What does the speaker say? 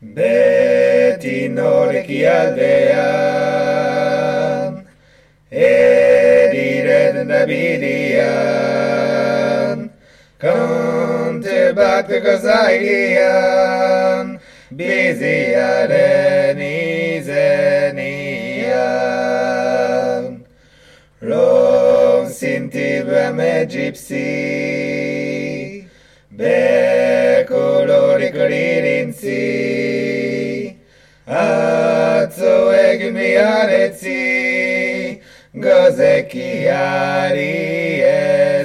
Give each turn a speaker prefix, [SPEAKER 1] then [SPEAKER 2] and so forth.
[SPEAKER 1] beti noreki aldean, ediret nabidian, kante bat gazaian, biziaren izenian. Rov sinti bam egypsi, bekolorik ririntzi, atzo egmiaretzi, gozekiari